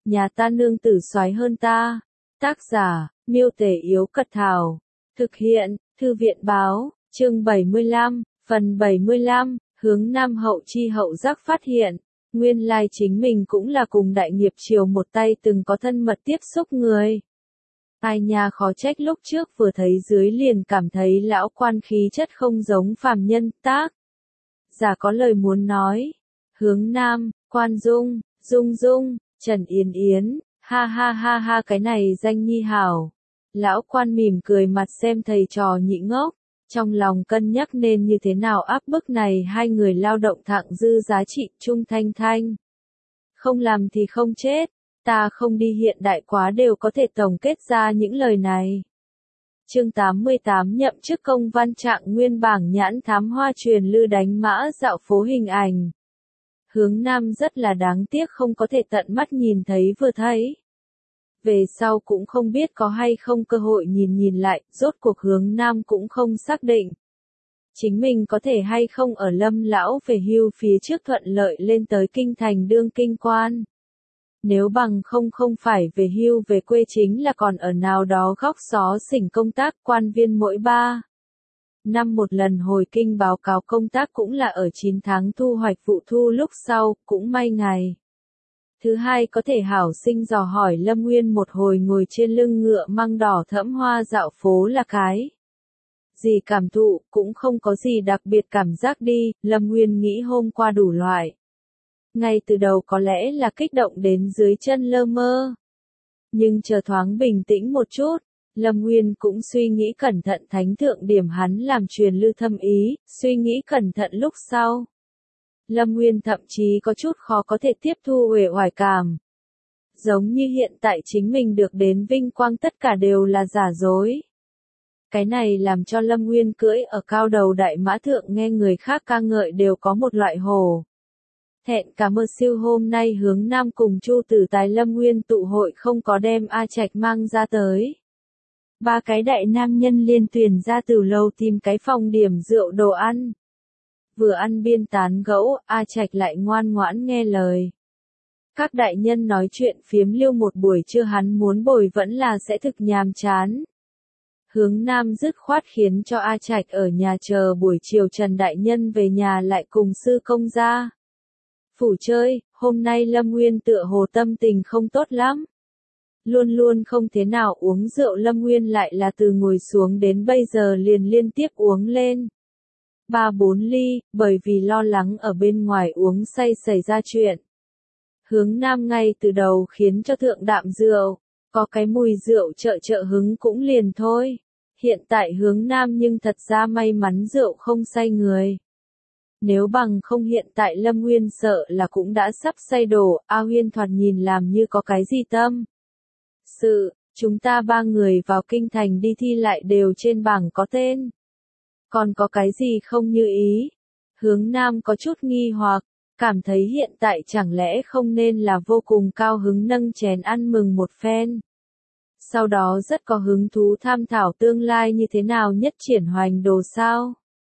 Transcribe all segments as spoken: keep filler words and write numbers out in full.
nhà ta nương tử soái hơn ta. Tác giả, Miêu Tể Yếu Cật Thảo. Thực hiện, Thư viện Báo, chương bảy mươi lăm, phần bảy mươi lăm, hướng Nam Hậu Chi Hậu Giác phát hiện, nguyên lai chính mình cũng là cùng đại nghiệp triều một tay từng có thân mật tiếp xúc người. Ai nha, khó trách lúc trước vừa thấy dưới liền cảm thấy lão quan khí chất không giống phàm nhân. Tác giả có lời muốn nói. Hướng Nam, Quan Dung, Dung Dung, Trần Yến Yến, ha ha ha ha, cái này danh nhi hảo. Lão quan mỉm cười mặt xem thầy trò nhị ngốc, trong lòng cân nhắc nên như thế nào áp bức này hai người lao động thặng dư giá trị. Trung Thanh Thanh, không làm thì không chết, ta không đi hiện đại quá đều có thể tổng kết ra những lời này. Chương tám mươi tám, nhậm chức công văn Trạng Nguyên bảng nhãn thám hoa truyền lư đánh mã dạo phố hình ảnh. Hướng Nam rất là đáng tiếc không có thể tận mắt nhìn thấy vừa thấy. Về sau cũng không biết có hay không cơ hội nhìn nhìn lại, rốt cuộc Hướng Nam cũng không xác định. Chính mình có thể hay không ở Lâm lão về hưu phía trước thuận lợi lên tới kinh thành đương kinh quan. Nếu bằng không không phải về hưu về quê chính là còn ở nào đó góc xó xỉnh công tác. Quan viên mỗi ba năm một lần hồi kinh báo cáo công tác, cũng là ở chín tháng thu hoạch vụ thu lúc sau, cũng may ngày thứ hai có thể hảo sinh dò hỏi Lâm Nguyên một hồi ngồi trên lưng ngựa măng đỏ thẫm hoa dạo phố là cái gì cảm thụ, cũng không có gì đặc biệt cảm giác đi. Lâm Nguyên nghĩ hôm qua đủ loại. Ngay từ đầu có lẽ là kích động đến dưới chân lơ mơ. Nhưng chờ thoáng bình tĩnh một chút, Lâm Nguyên cũng suy nghĩ cẩn thận thánh thượng điểm hắn làm truyền lư thâm ý, suy nghĩ cẩn thận lúc sau. Lâm Nguyên thậm chí có chút khó có thể tiếp thu uể oải cảm. Giống như hiện tại chính mình được đến vinh quang tất cả đều là giả dối. Cái này làm cho Lâm Nguyên cưỡi ở cao đầu đại mã thượng nghe người khác ca ngợi đều có một loại hồ thẹn. Cảm ơn siêu hôm nay Hướng Nam cùng Chu Tử Tài Lâm Nguyên tụ hội không có đem A Trạch mang ra tới. Ba cái đại nam nhân liên tuyển ra từ lâu tìm cái phòng điểm rượu đồ ăn. Vừa ăn biên tán gẫu, A Trạch lại ngoan ngoãn nghe lời. Các đại nhân nói chuyện phiếm liêu một buổi trưa hắn muốn bồi vẫn là sẽ thực nhàm chán. Hướng Nam dứt khoát khiến cho A Trạch ở nhà chờ buổi chiều Trần đại nhân về nhà lại cùng sư công ra phủ chơi. Hôm nay Lâm Nguyên tựa hồ tâm tình không tốt lắm. Luôn luôn không thế nào uống rượu Lâm Nguyên lại là từ ngồi xuống đến bây giờ liền liên tiếp uống lên ba bốn ly, bởi vì lo lắng ở bên ngoài uống say xảy ra chuyện. Hướng Nam ngay từ đầu khiến cho thượng đạm rượu, có cái mùi rượu trợ trợ hứng cũng liền thôi. Hiện tại Hướng Nam nhưng thật ra may mắn rượu không say người. Nếu bằng không hiện tại Lâm Nguyên sợ là cũng đã sắp say đổ. A Huyên thoạt nhìn làm như có cái gì tâm sự, chúng ta ba người vào kinh thành đi thi lại đều trên bảng có tên. Còn có cái gì không như ý? Hướng Nam có chút nghi hoặc, cảm thấy hiện tại chẳng lẽ không nên là vô cùng cao hứng nâng chén ăn mừng một phen. Sau đó rất có hứng thú tham thảo tương lai như thế nào nhất triển hoành đồ sao.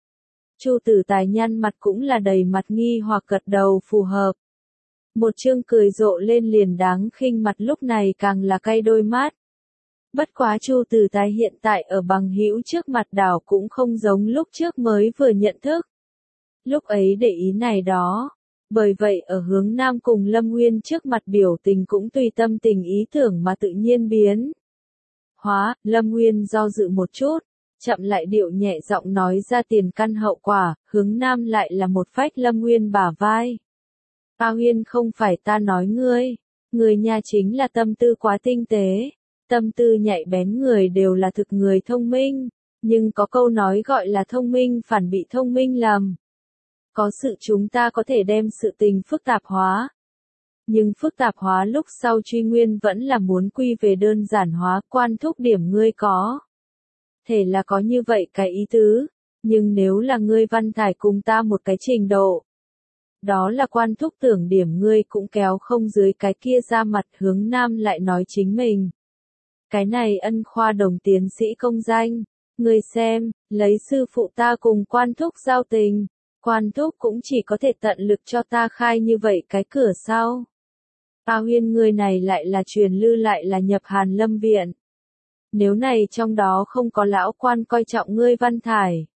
Chu Tử Tài nhăn mặt cũng là đầy mặt nghi hoặc gật đầu phù hợp. Một chương cười rộ lên liền đáng khinh mặt lúc này càng là cay đôi mắt. Bất quá Chu Tử Tài hiện tại ở bằng hữu trước mặt đảo cũng không giống lúc trước mới vừa nhận thức. Lúc ấy để ý này đó. Bởi vậy ở Hướng Nam cùng Lâm Nguyên trước mặt biểu tình cũng tùy tâm tình ý tưởng mà tự nhiên biến hóa. Lâm Nguyên do dự một chút, chậm lại điệu nhẹ giọng nói ra tiền căn hậu quả. Hướng Nam lại là một phách Lâm Nguyên bả vai. A Huyên, không phải ta nói ngươi, người nhà chính là tâm tư quá tinh tế, tâm tư nhạy bén người đều là thực người thông minh, nhưng có câu nói gọi là thông minh phản bị thông minh lầm. Có sự chúng ta có thể đem sự tình phức tạp hóa, nhưng phức tạp hóa lúc sau truy nguyên vẫn là muốn quy về đơn giản hóa. Quan thúc điểm ngươi có thể là có như vậy cái ý tứ, nhưng nếu là ngươi văn thải cùng ta một cái trình độ, đó là quan thúc tưởng điểm ngươi cũng kéo không dưới cái kia ra mặt. Hướng Nam lại nói chính mình. Cái này ân khoa đồng tiến sĩ công danh, ngươi xem, lấy sư phụ ta cùng quan thúc giao tình, quan thúc cũng chỉ có thể tận lực cho ta khai như vậy cái cửa sau. A Huyên người này lại là truyền lư lại là nhập Hàn Lâm viện. Nếu này trong đó không có lão quan coi trọng ngươi Văn Thải.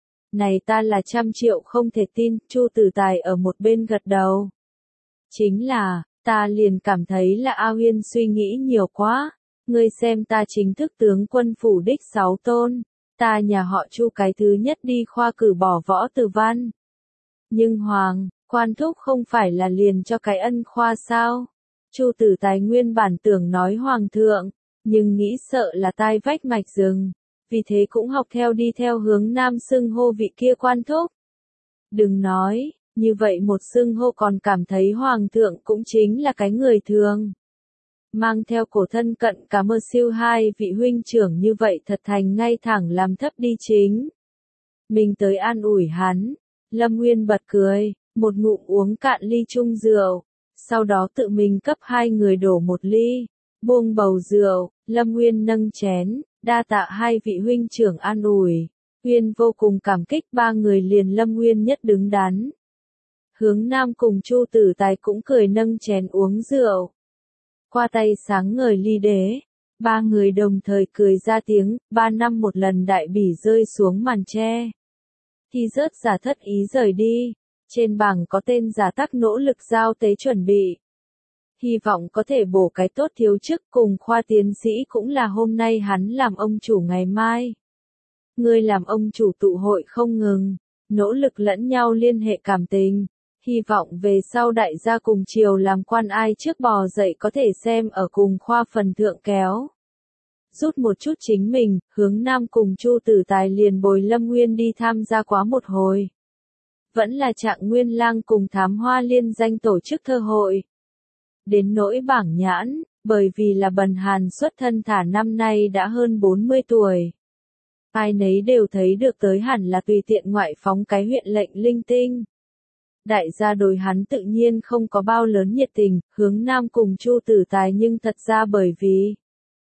Này ta là trăm triệu không thể tin, Chu Tử Tài ở một bên gật đầu. Chính là, ta liền cảm thấy là A Huyên suy nghĩ nhiều quá. Ngươi xem ta chính thức tướng quân phủ đích sáu tôn. Ta nhà họ Chu cái thứ nhất đi khoa cử bỏ võ từ văn. Nhưng Hoàng, quan thúc không phải là liền cho cái ân khoa sao? Chu Tử Tài nguyên bản tưởng nói Hoàng thượng, nhưng nghĩ sợ là tai vách mạch rừng. Vì thế cũng học theo đi theo hướng nam xưng hô vị kia quan thúc. Đừng nói, như vậy một xưng hô còn cảm thấy Hoàng thượng cũng chính là cái người thường. Mang theo cổ thân cận cả mơ siêu hai vị huynh trưởng như vậy thật thành ngay thẳng làm thấp đi chính. Mình tới an ủi hắn, Lâm Nguyên bật cười, một ngụm uống cạn ly chung rượu, sau đó tự mình cấp hai người đổ một ly, buông bầu rượu, Lâm Nguyên nâng chén, đa tạ hai vị huynh trưởng an ủi, Nguyên vô cùng cảm kích ba người liền Lâm Nguyên nhất đứng đắn. Hướng Nam cùng Chu Tử Tài cũng cười nâng chén uống rượu. Qua tay sáng ngời ly đế, ba người đồng thời cười ra tiếng, ba năm một lần đại bỉ rơi xuống màn tre. Thì rớt giả thất ý rời đi, trên bảng có tên giả tắc nỗ lực giao tế chuẩn bị. Hy vọng có thể bổ cái tốt thiếu chức cùng khoa tiến sĩ cũng là hôm nay hắn làm ông chủ ngày mai. Ngươi làm ông chủ tụ hội không ngừng, nỗ lực lẫn nhau liên hệ cảm tình. Hy vọng về sau đại gia cùng chiều làm quan ai trước bò dậy có thể xem ở cùng khoa phần thượng kéo. Rút một chút chính mình, hướng Nam cùng Chu Tử Tài liền bồi Lâm Nguyên đi tham gia quá một hồi. Vẫn là Trạng Nguyên Lang cùng Thám Hoa liên danh tổ chức thơ hội. Đến nỗi bảng nhãn, bởi vì là Bần Hàn xuất thân thả năm nay đã hơn bốn mươi tuổi. Ai nấy đều thấy được tới hẳn là tùy tiện ngoại phóng cái huyện lệnh linh tinh. Đại gia đối hắn tự nhiên không có bao lớn nhiệt tình, hướng Nam cùng Chu Tử Tài nhưng thật ra bởi vì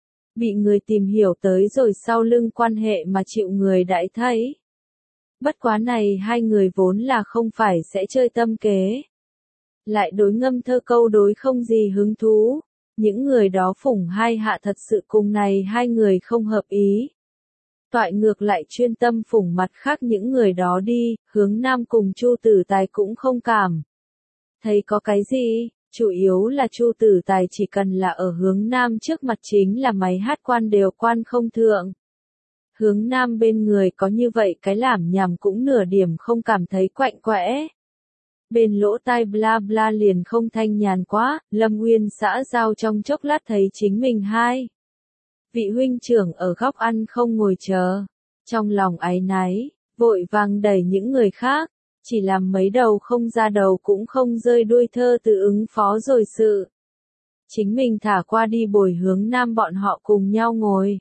bị người tìm hiểu tới rồi sau lưng quan hệ mà chịu người đãi thấy. Bất quá này hai người vốn là không phải sẽ chơi tâm kế. Lại đối ngâm thơ câu đối không gì hứng thú, những người đó phủng hai hạ thật sự cùng này hai người không hợp ý. Toại ngược lại chuyên tâm phủng mặt khác những người đó đi, hướng Nam cùng Chu Tử Tài cũng không cảm. Thấy có cái gì, chủ yếu là Chu Tử Tài chỉ cần là ở hướng Nam trước mặt chính là máy hát quan đều quan không thượng. Hướng Nam bên người có như vậy cái làm nhảm cũng nửa điểm không cảm thấy quạnh quẽ. Bên lỗ tai bla bla liền không thanh nhàn quá, Lâm Nguyên xã giao trong chốc lát thấy chính mình hai. Vị huynh trưởng ở góc ăn không ngồi chờ, trong lòng áy náy, vội vàng đẩy những người khác, chỉ làm mấy đầu không ra đầu cũng không rơi đuôi thơ tự ứng phó rồi sự. Chính mình thả qua đi bồi hướng Nam bọn họ cùng nhau ngồi.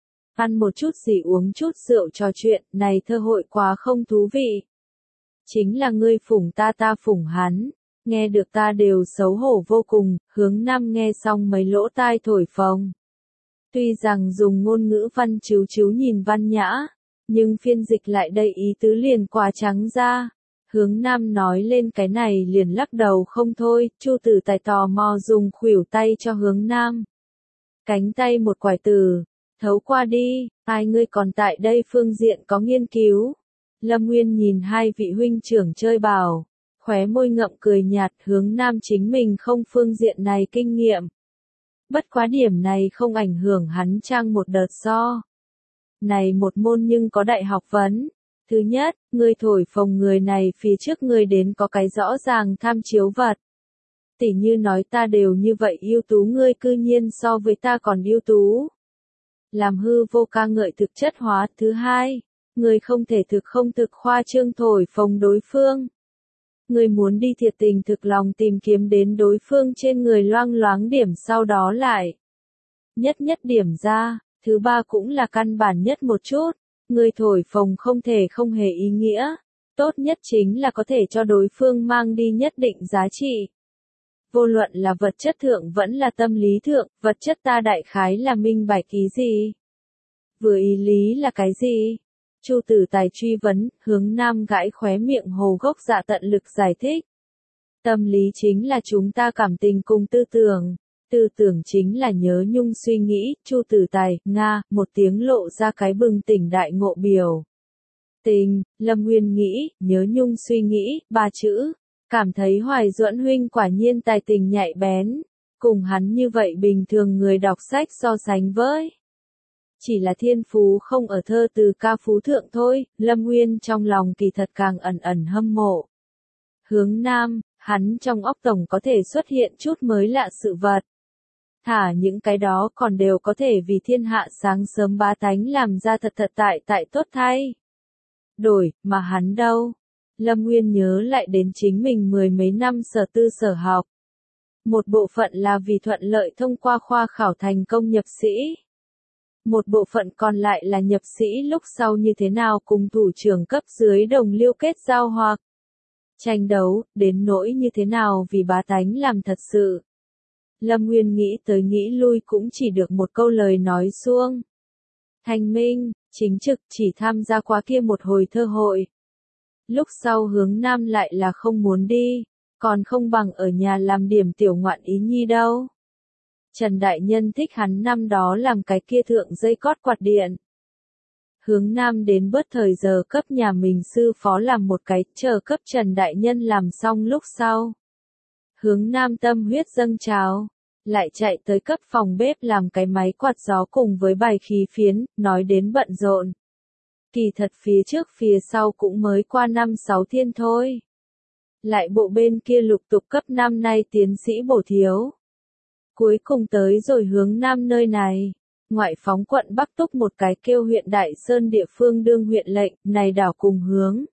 Ăn một chút gì uống chút rượu trò chuyện, này thơ hội quá không thú vị. Chính là ngươi phủng ta ta phủng hắn, nghe được ta đều xấu hổ vô cùng, hướng Nam nghe xong mấy lỗ tai thổi phồng. Tuy rằng dùng ngôn ngữ văn chiếu chiếu nhìn văn nhã, nhưng phiên dịch lại đầy ý tứ liền quá trắng ra. Hướng Nam nói lên cái này liền lắc đầu không thôi, Chu Tử Tài tò mò dùng khuỷu tay cho hướng Nam. Cánh tay một quải từ, thấu qua đi, ai ngươi còn tại đây phương diện có nghiên cứu. Lâm Nguyên nhìn hai vị huynh trưởng chơi bảo, khóe môi ngậm cười nhạt, hướng Nam chính mình không phương diện này kinh nghiệm. Bất quá điểm này không ảnh hưởng hắn trang một đợt so. Này một môn nhưng có đại học vấn. Thứ nhất, ngươi thổi phồng người này phía trước ngươi đến có cái rõ ràng tham chiếu vật. Tỉ như nói ta đều như vậy ưu tú ngươi cư nhiên so với ta còn ưu tú. Làm hư vô ca ngợi thực chất hóa. Thứ hai, ngươi không thể thực không thực khoa trương thổi phồng đối phương. Ngươi muốn đi thiệt tình thực lòng tìm kiếm đến đối phương trên người loang loáng điểm sau đó lại. Nhất nhất điểm ra, thứ ba cũng là căn bản nhất một chút, ngươi thổi phồng không thể không hề ý nghĩa, tốt nhất chính là có thể cho đối phương mang đi nhất định giá trị. Vô luận là vật chất thượng vẫn là tâm lý thượng, vật chất ta đại khái là minh bạch ý gì? Vừa ý lý là cái gì? Chu Tử Tài truy vấn, hướng Nam gãi khóe miệng hồ gốc dạ tận lực giải thích. Tâm lý chính là chúng ta cảm tình cùng tư tưởng. Tư tưởng chính là nhớ nhung suy nghĩ, Chu Tử Tài, Nga, một tiếng lộ ra cái bừng tỉnh đại ngộ biểu. Tình, Lâm Nguyên nghĩ, nhớ nhung suy nghĩ, ba chữ. Cảm thấy Hoài Duẫn huynh quả nhiên tài tình nhạy bén. Cùng hắn như vậy bình thường người đọc sách so sánh với. Chỉ là thiên phú không ở thơ từ ca phú thượng thôi, Lâm Nguyên trong lòng kỳ thật càng ẩn ẩn hâm mộ. Hướng Nam, hắn trong óc tổng có thể xuất hiện chút mới lạ sự vật. Thả những cái đó còn đều có thể vì thiên hạ sáng sớm bá tánh làm ra thật thật tại tại tốt thay. Đổi, mà hắn đâu? Lâm Nguyên nhớ lại đến chính mình mười mấy năm sở tư sở học. Một bộ phận là vì thuận lợi thông qua khoa khảo thành công nhập sĩ. Một bộ phận còn lại là nhập sĩ lúc sau như thế nào cùng thủ trưởng cấp dưới đồng liêu kết giao hoặc tranh đấu, đến nỗi như thế nào vì bá tánh làm thật sự. Lâm Nguyên nghĩ tới nghĩ lui cũng chỉ được một câu lời nói suông. Thanh minh, chính trực chỉ tham gia qua kia một hồi thơ hội. Lúc sau Hướng Nam lại là không muốn đi, còn không bằng ở nhà làm điểm tiểu ngoạn ý nhi đâu. Trần Đại Nhân thích hắn năm đó làm cái kia thượng dây cót quạt điện. Hướng Nam đến bớt thời giờ cấp nhà mình sư phó làm một cái, chờ cấp Trần Đại Nhân làm xong lúc sau. Hướng Nam tâm huyết dâng trào, lại chạy tới cấp phòng bếp làm cái máy quạt gió cùng với bài khí phiến, nói đến bận rộn. Kỳ thật phía trước phía sau cũng mới qua năm sáu thiên thôi. Lại bộ bên kia lục tục cấp năm nay tiến sĩ bổ thiếu. Cuối cùng tới rồi Hướng Nam nơi này. Ngoại phóng quận Bắc Túc một cái kêu huyện Đại Sơn địa phương đương huyện lệnh, này đảo cùng Hướng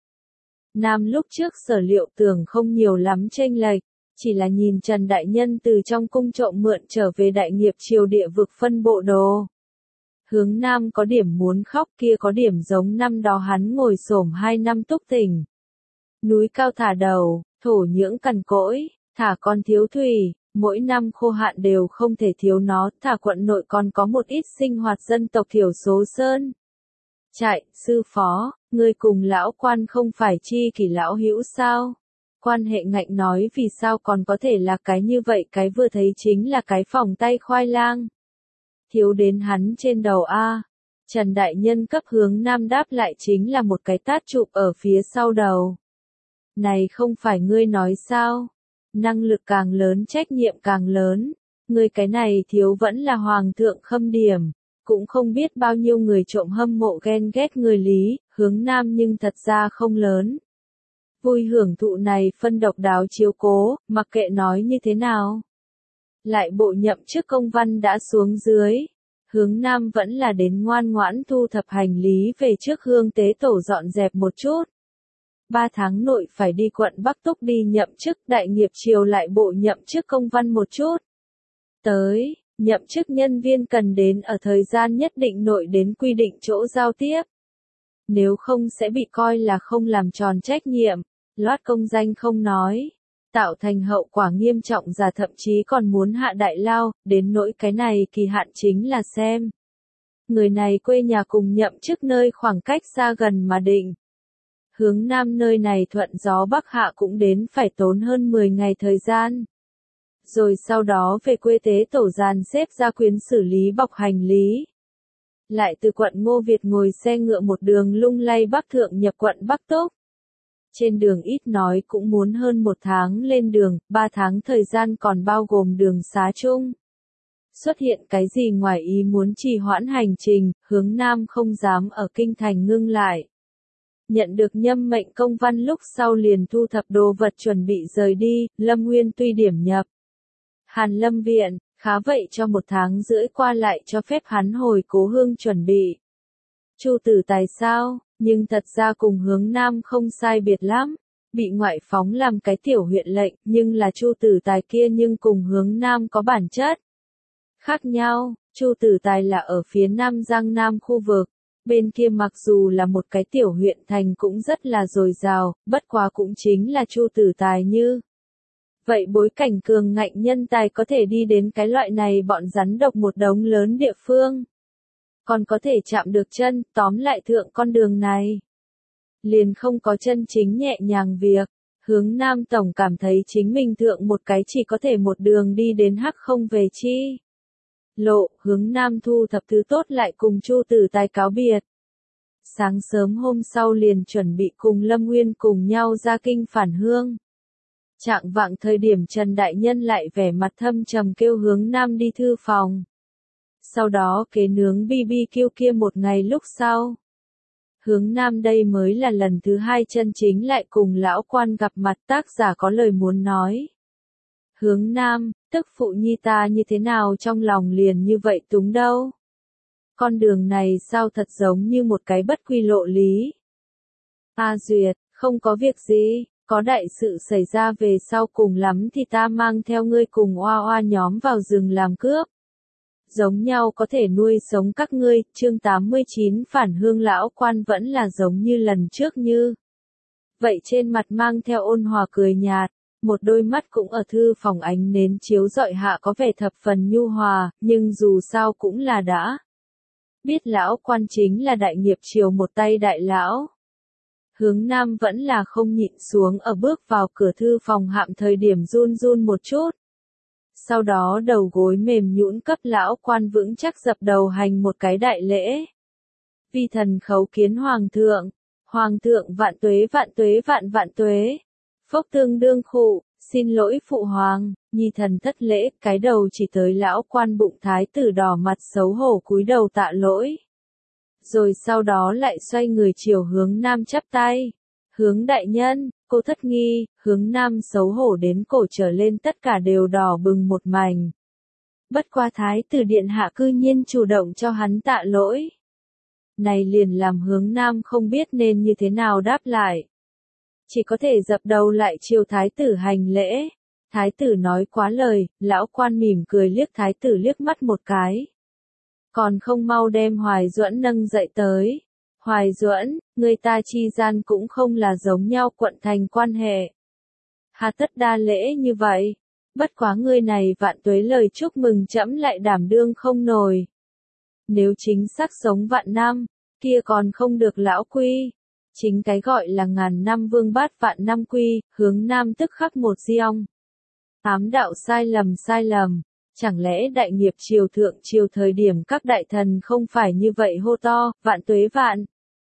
Nam lúc trước sở liệu tưởng không nhiều lắm chênh lệch, chỉ là nhìn Trần Đại Nhân từ trong cung trộm mượn trở về đại nghiệp triều địa vực phân bộ đồ. Hướng Nam có điểm muốn khóc, kia có điểm giống năm đó hắn ngồi xổm hai năm túc tỉnh. Núi cao thả đầu, thổ nhưỡng cằn cỗi, thả con thiếu thủy. Mỗi năm khô hạn đều không thể thiếu nó, thả quận nội còn có một ít sinh hoạt dân tộc thiểu số sơn. Chạy, sư phó, ngươi cùng lão quan không phải chi kỷ lão hữu sao? Quan hệ ngạnh nói vì sao còn có thể là cái như vậy, cái vừa thấy chính là cái phòng tay khoai lang. Thiếu đến hắn trên đầu a. Trần Đại Nhân cấp Hướng Nam đáp lại chính là một cái tát chụp ở phía sau đầu. Này không phải ngươi nói sao? Năng lực càng lớn trách nhiệm càng lớn, người cái này thiếu vẫn là hoàng thượng khâm điểm, cũng không biết bao nhiêu người trộm hâm mộ ghen ghét người Lý, Hướng Nam nhưng thật ra không lớn. Vui hưởng thụ này phân độc đáo chiếu cố, mặc kệ nói như thế nào. Lại bộ nhậm chức công văn đã xuống dưới, Hướng Nam vẫn là đến ngoan ngoãn thu thập hành lý về trước hương tế tổ dọn dẹp một chút. Ba tháng nội phải đi quận Bắc Túc đi nhậm chức, đại nghiệp triều lại bộ nhậm chức công văn một chút. Tới, nhậm chức nhân viên cần đến ở thời gian nhất định nội đến quy định chỗ giao tiếp. Nếu không sẽ bị coi là không làm tròn trách nhiệm, loát công danh không nói, tạo thành hậu quả nghiêm trọng và thậm chí còn muốn hạ đại lao, đến nỗi cái này kỳ hạn chính là xem. Người này quê nhà cùng nhậm chức nơi khoảng cách xa gần mà định. Hướng Nam nơi này thuận gió bắc hạ cũng đến phải tốn hơn mười ngày thời gian. Rồi sau đó về quê tế tổ dàn xếp ra quyến xử lý bọc hành lý. Lại từ quận Ngô Việt ngồi xe ngựa một đường lung lay bắc thượng nhập quận Bắc Túc. Trên đường ít nói cũng muốn hơn một tháng lên đường, ba tháng thời gian còn bao gồm đường xá chung. Xuất hiện cái gì ngoài ý muốn trì hoãn hành trình, Hướng Nam không dám ở kinh thành ngưng lại. Nhận được nhâm mệnh công văn lúc sau liền thu thập đồ vật chuẩn bị rời đi, Lâm Nguyên tuy điểm nhập Hàn Lâm Viện, khá vậy cho một tháng rưỡi qua lại cho phép hắn hồi cố hương chuẩn bị. Chu Tử Tài sao, nhưng thật ra cùng Hướng Nam không sai biệt lắm, bị ngoại phóng làm cái tiểu huyện lệnh, nhưng là Chu Tử Tài kia nhưng cùng Hướng Nam có bản chất khác nhau. Chu Tử Tài là ở phía Nam Giang Nam khu vực. Bên kia mặc dù là một cái tiểu huyện thành cũng rất là dồi dào, bất quá cũng chính là Chu Tử Tài như. Vậy bối cảnh cường ngạnh nhân tài có thể đi đến cái loại này bọn rắn độc một đống lớn địa phương. Còn có thể chạm được chân, tóm lại thượng con đường này. Liền không có chân chính nhẹ nhàng việc. Hướng Nam tổng cảm thấy chính mình thượng một cái chỉ có thể một đường đi đến hắc không về chi. Lộ, Hướng Nam thu thập thứ tốt lại cùng Chu Tử Tài cáo biệt. Sáng sớm hôm sau liền chuẩn bị cùng Lâm Nguyên cùng nhau ra kinh phản hương. Trạng vạng thời điểm Trần Đại Nhân lại vẻ mặt thâm trầm kêu Hướng Nam đi thư phòng. Sau đó kế nướng bi bi kiu kia một ngày lúc sau. Hướng Nam đây mới là lần thứ hai chân chính lại cùng lão quan gặp mặt, tác giả có lời muốn nói. Hướng Nam, tức phụ nhi ta như thế nào trong lòng liền như vậy túng đâu. Con đường này sao thật giống như một cái bất quy lộ lý. A Duyệt, không có việc gì, có đại sự xảy ra về sau cùng lắm thì ta mang theo ngươi cùng oa oa nhóm vào rừng làm cướp. Giống nhau có thể nuôi sống các ngươi, chương tám mươi chín phản hương lão quan vẫn là giống như lần trước như. Vậy trên mặt mang theo ôn hòa cười nhạt, một đôi mắt cũng ở thư phòng ánh nến chiếu rọi hạ có vẻ thập phần nhu hòa, nhưng dù sao cũng là đã. Biết lão quan chính là đại nghiệp triều một tay đại lão. Hướng Nam vẫn là không nhịn xuống ở bước vào cửa thư phòng hạm thời điểm run run một chút. Sau đó đầu gối mềm nhũn cấp lão quan vững chắc dập đầu hành một cái đại lễ. Vi thần khấu kiến hoàng thượng, hoàng thượng vạn tuế vạn tuế vạn vạn tuế. Phốc tương đương khụ, xin lỗi phụ hoàng, nhi thần thất lễ, cái đầu chỉ tới lão quan bụng thái tử đỏ mặt xấu hổ cúi đầu tạ lỗi. Rồi sau đó lại xoay người chiều Hướng Nam chắp tay. Hướng đại nhân, cô thất nghi, Hướng Nam xấu hổ đến cổ trở lên tất cả đều đỏ bừng một mảnh. Bất qua thái tử điện hạ cư nhiên chủ động cho hắn tạ lỗi. Này liền làm Hướng Nam không biết nên như thế nào đáp lại. Chỉ có thể dập đầu lại chiều thái tử hành lễ. Thái tử nói quá lời, lão quan mỉm cười liếc thái tử liếc mắt một cái. Còn không mau đem Hoài Duẫn nâng dậy tới. Hoài Duẫn, người ta chi gian cũng không là giống nhau quận thành quan hệ. Hà tất đa lễ như vậy. Bất quá ngươi này vạn tuế lời chúc mừng trẫm lại đảm đương không nổi. Nếu chính xác sống vạn năm, kia còn không được lão quy. Chính cái gọi là ngàn năm vương bát vạn năm quy, Hướng Nam tức khắc một giông. Ám đạo sai lầm sai lầm. Chẳng lẽ đại nghiệp triều thượng triều thời điểm các đại thần không phải như vậy hô to, vạn tuế vạn.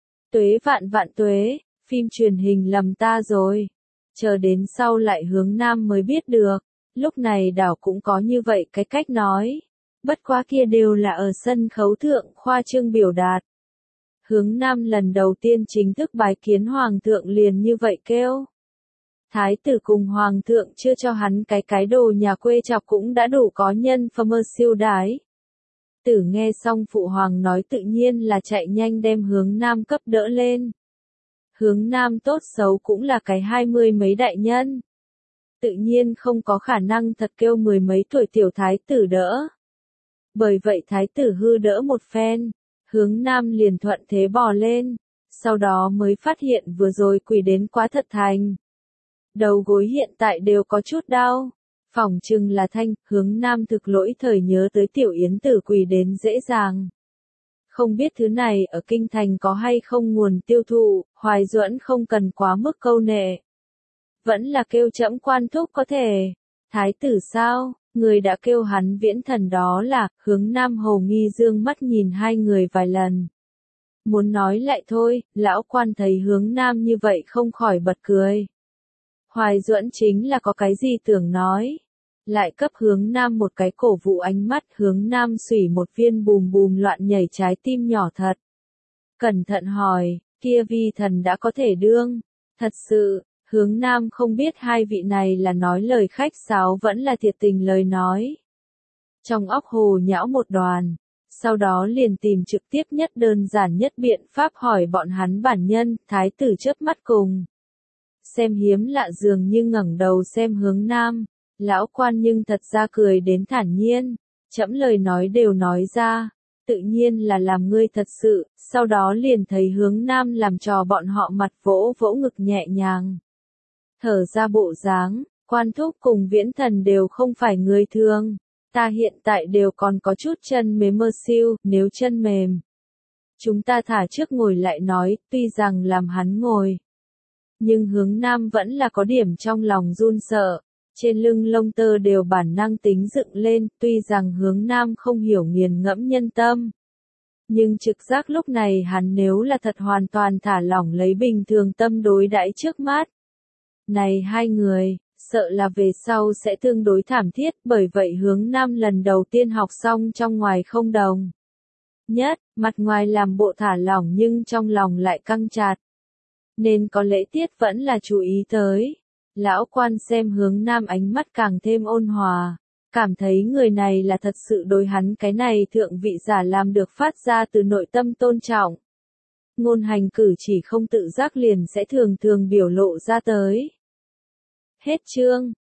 Tuế vạn vạn tuế, phim truyền hình lầm ta rồi. Chờ đến sau lại Hướng Nam mới biết được, lúc này đảo cũng có như vậy cái cách nói. Bất quá kia đều là ở sân khấu thượng khoa trương biểu đạt. Hướng Nam lần đầu tiên chính thức bái kiến hoàng thượng liền như vậy kêu. Thái tử cùng hoàng thượng chưa cho hắn cái cái đồ nhà quê chọc cũng đã đủ có nhân phẩm mơ siêu đái. Tử nghe xong phụ hoàng nói tự nhiên là chạy nhanh đem Hướng Nam cấp đỡ lên. Hướng Nam tốt xấu cũng là cái hai mươi mấy đại nhân. Tự nhiên không có khả năng thật kêu mười mấy tuổi tiểu thái tử đỡ. Bởi vậy thái tử hư đỡ một phen, Hướng Nam liền thuận thế bò lên, sau đó mới phát hiện vừa rồi quỳ đến quá thật thành. Đầu gối hiện tại đều có chút đau. Phỏng chừng là thanh, Hướng Nam thực lỗi thời nhớ tới tiểu yến tử quỳ đến dễ dàng. Không biết thứ này ở kinh thành có hay không nguồn tiêu thụ, Hoài Duẫn không cần quá mức câu nệ. Vẫn là kêu trẫm quan thúc có thể. Thái tử sao, người đã kêu hắn viễn thần đó là, Hướng Nam hồ nghi dương mắt nhìn hai người vài lần. Muốn nói lại thôi, lão quan thấy Hướng Nam như vậy không khỏi bật cười. Hoài Duẫn chính là có cái gì tưởng nói. Lại cấp Hướng Nam một cái cổ vũ ánh mắt, Hướng Nam xủy một viên bùm bùm loạn nhảy trái tim nhỏ thật. Cẩn thận hỏi, kia vi thần đã có thể đương. Thật sự, Hướng Nam không biết hai vị này là nói lời khách sáo vẫn là thiệt tình lời nói. Trong óc hồ nhão một đoàn, sau đó liền tìm trực tiếp nhất đơn giản nhất biện pháp hỏi bọn hắn bản nhân, thái tử chớp mắt cùng. Xem hiếm lạ dường như ngẩng đầu xem Hướng Nam, lão quan nhưng thật ra cười đến thản nhiên, trẫm lời nói đều nói ra, tự nhiên là làm ngươi thật sự, sau đó liền thấy Hướng Nam làm trò bọn họ mặt vỗ vỗ ngực nhẹ nhàng. Thở ra bộ dáng, quan thúc cùng viễn thần đều không phải người thường, ta hiện tại đều còn có chút chân mềm mơ siêu, nếu chân mềm. Chúng ta thả trước ngồi lại nói, tuy rằng làm hắn ngồi. Nhưng hướng nam vẫn là có điểm trong lòng run sợ, trên lưng lông tơ đều bản năng tính dựng lên, tuy rằng hướng nam không hiểu nghiền ngẫm nhân tâm. Nhưng trực giác lúc này hắn nếu là thật hoàn toàn thả lỏng lấy bình thường tâm đối đãi trước mắt. Này hai người, sợ là về sau sẽ tương đối thảm thiết, bởi vậy hướng nam lần đầu tiên học xong trong ngoài không đồng. Nhất, mặt ngoài làm bộ thả lỏng nhưng trong lòng lại căng chặt. Nên có lễ tiết vẫn là chú ý tới. Lão quan xem hướng nam ánh mắt càng thêm ôn hòa, cảm thấy người này là thật sự đối hắn cái này thượng vị giả làm được phát ra từ nội tâm tôn trọng. Ngôn hành cử chỉ không tự giác liền sẽ thường thường biểu lộ ra tới. Hết chương.